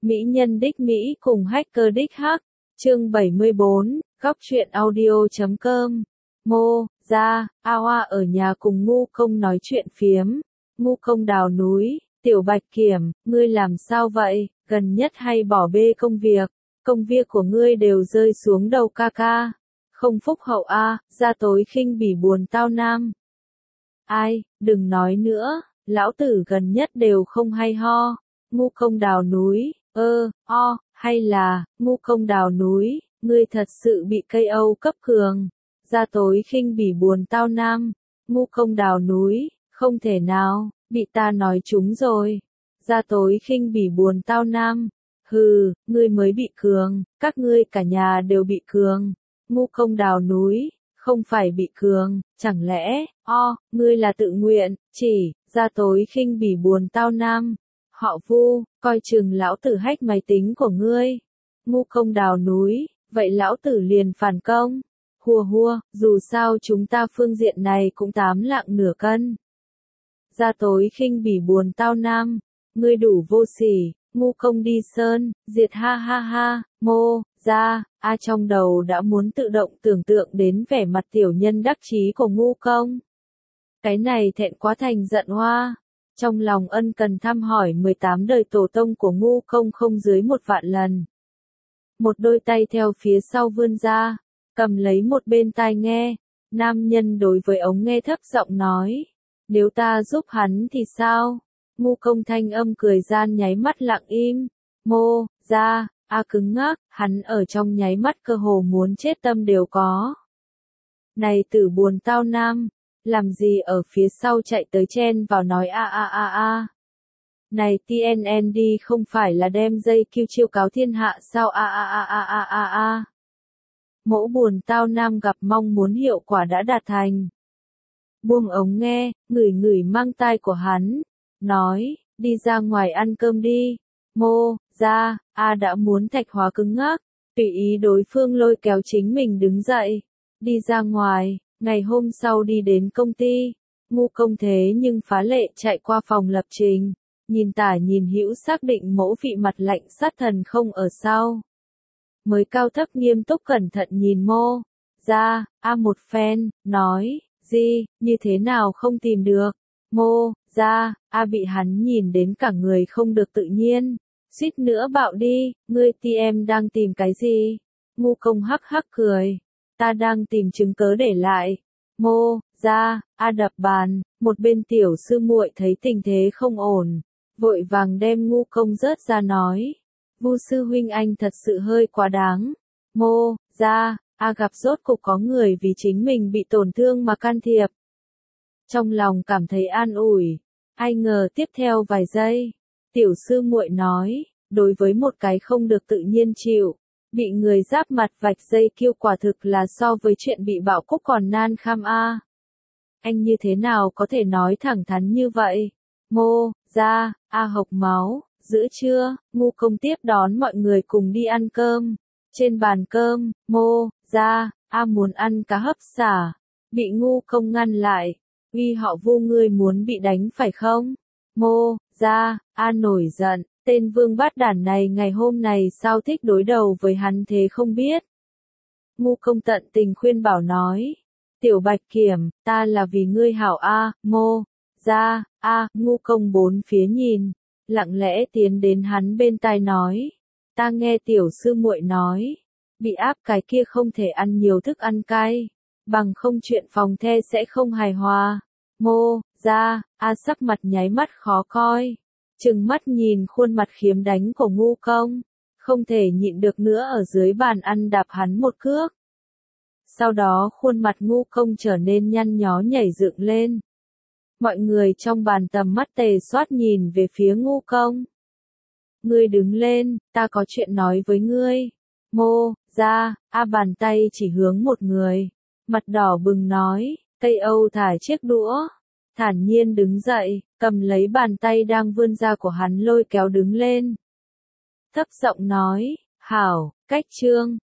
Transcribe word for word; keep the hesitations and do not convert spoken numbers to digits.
Mỹ nhân đích Mỹ cùng hacker đích hack. Chương bảy mươi bốn, góc truyện audio chấm com. Mô, Gia, A Hoa ở nhà cùng Ngu Công nói chuyện phiếm. Ngu Công đào núi, Tiểu Bạch Kiểm, ngươi làm sao vậy, gần nhất hay bỏ bê công việc, công việc của ngươi đều rơi xuống đầu ca ca. Không phúc hậu a, ra tối khinh bỉ buồn tao nam. Ai, đừng nói nữa, lão tử gần nhất đều không hay ho. Ngu Công đào núi, ơ, o, hay là, Ngu Công đào núi, ngươi thật sự bị cây Âu cấp cường. Ra tối khinh bỉ buồn tao nam. Ngu Công đào núi, không thể nào, bị ta nói trúng rồi. Ra tối khinh bỉ buồn tao nam. Hừ, ngươi mới bị cường, các ngươi cả nhà đều bị cường. Ngu Công đào núi, không phải bị cường, chẳng lẽ, o, ngươi là tự nguyện, chỉ, ra tối khinh bỉ buồn tao nam. Họ Vu, coi chừng lão tử hack máy tính của ngươi. Ngu Công đào núi, vậy lão tử liền phản công. Hùa hùa, dù sao chúng ta phương diện này cũng tám lạng nửa cân. Ra tối khinh bỉ buồn tao nam, ngươi đủ vô sỉ, Ngu Công đi sơn, diệt ha ha ha, mô, ra, a trong đầu đã muốn tự động tưởng tượng đến vẻ mặt tiểu nhân đắc chí của Ngu Công. Cái này thẹn quá thành giận hoa. Trong lòng ân cần thăm hỏi mười tám đời tổ tông của Ngu Công không dưới một vạn lần. Một đôi tay theo phía sau vươn ra, cầm lấy một bên tai nghe, nam nhân đối với ống nghe thấp giọng nói, nếu ta giúp hắn thì sao? Ngu Công thanh âm cười gian nháy mắt lặng im, mô, ra, a cứng ngắc, hắn ở trong nháy mắt cơ hồ muốn chết tâm đều có. Này tử buồn tao nam, làm gì ở phía sau chạy tới chen vào nói a a a a. Này tê en en đê không phải là đem dây kêu chiêu cáo thiên hạ sao a a a a a a a. Mỗ buồn tao nam gặp mong muốn hiệu quả đã đạt thành. Buông ống nghe, ngửi ngửi mang tai của hắn, nói, đi ra ngoài ăn cơm đi. Mô, ra, a đã muốn thạch hóa cứng ngắc, tùy ý đối phương lôi kéo chính mình đứng dậy, đi ra ngoài. Ngày hôm sau đi đến công ty, Ngu Công thế nhưng phá lệ chạy qua phòng lập trình, nhìn tả nhìn hữu xác định mẫu vị mặt lạnh sát thần không ở sau. Mới cao thấp nghiêm túc cẩn thận nhìn mô, ra, a một phen, nói, gì, như thế nào không tìm được, mô, ra, a bị hắn nhìn đến cả người không được tự nhiên, suýt nữa bạo đi, ngươi ti em đang tìm cái gì, Ngu Công hắc hắc cười. Ta đang tìm chứng cớ để lại. Mô, ra, a đập bàn, một bên tiểu sư muội thấy tình thế không ổn, vội vàng đem Ngu Công rớt ra nói. Vu sư huynh anh thật sự hơi quá đáng. Mô, ra, a gặp rốt cục có người vì chính mình bị tổn thương mà can thiệp. Trong lòng cảm thấy an ủi, ai ngờ tiếp theo vài giây, tiểu sư muội nói, đối với một cái không được tự nhiên chịu. Bị người giáp mặt vạch dây kêu quả thực là so với chuyện bị bạo cúc còn nan kham a. Anh như thế nào có thể nói thẳng thắn như vậy? Mô, ra, a hộc máu, giữa trưa, Ngu Công tiếp đón mọi người cùng đi ăn cơm. Trên bàn cơm, mô, ra, a muốn ăn cá hấp xả, bị Ngu Công ngăn lại. Uy họ Vu ngươi muốn bị đánh phải không? Mô, ra, a nổi giận. Tên vương bát đản này ngày hôm này sao thích đối đầu với hắn thế không biết. Ngu Công tận tình khuyên bảo nói. Tiểu Bạch Kiểm, ta là vì ngươi hảo a, mô, ra, a, Ngu Công bốn phía nhìn, lặng lẽ tiến đến hắn bên tai nói. Ta nghe tiểu sư muội nói, bị áp cái kia không thể ăn nhiều thức ăn cay, bằng không chuyện phòng the sẽ không hài hòa. Mô, ra, a sắc mặt nháy mắt khó coi. Trừng mắt nhìn khuôn mặt khiếm đánh của Ngu Công, không thể nhịn được nữa ở dưới bàn ăn đạp hắn một cước. Sau đó khuôn mặt Ngu Công trở nên nhăn nhó nhảy dựng lên. Mọi người trong bàn tầm mắt tề xoát nhìn về phía Ngu Công. Ngươi đứng lên, ta có chuyện nói với ngươi. Mô, ra, a bàn tay chỉ hướng một người, mặt đỏ bừng nói, Tây Âu thả chiếc đũa. Thản nhiên đứng dậy, cầm lấy bàn tay đang vươn ra của hắn lôi kéo đứng lên. Thấp giọng nói, hảo, cách trương,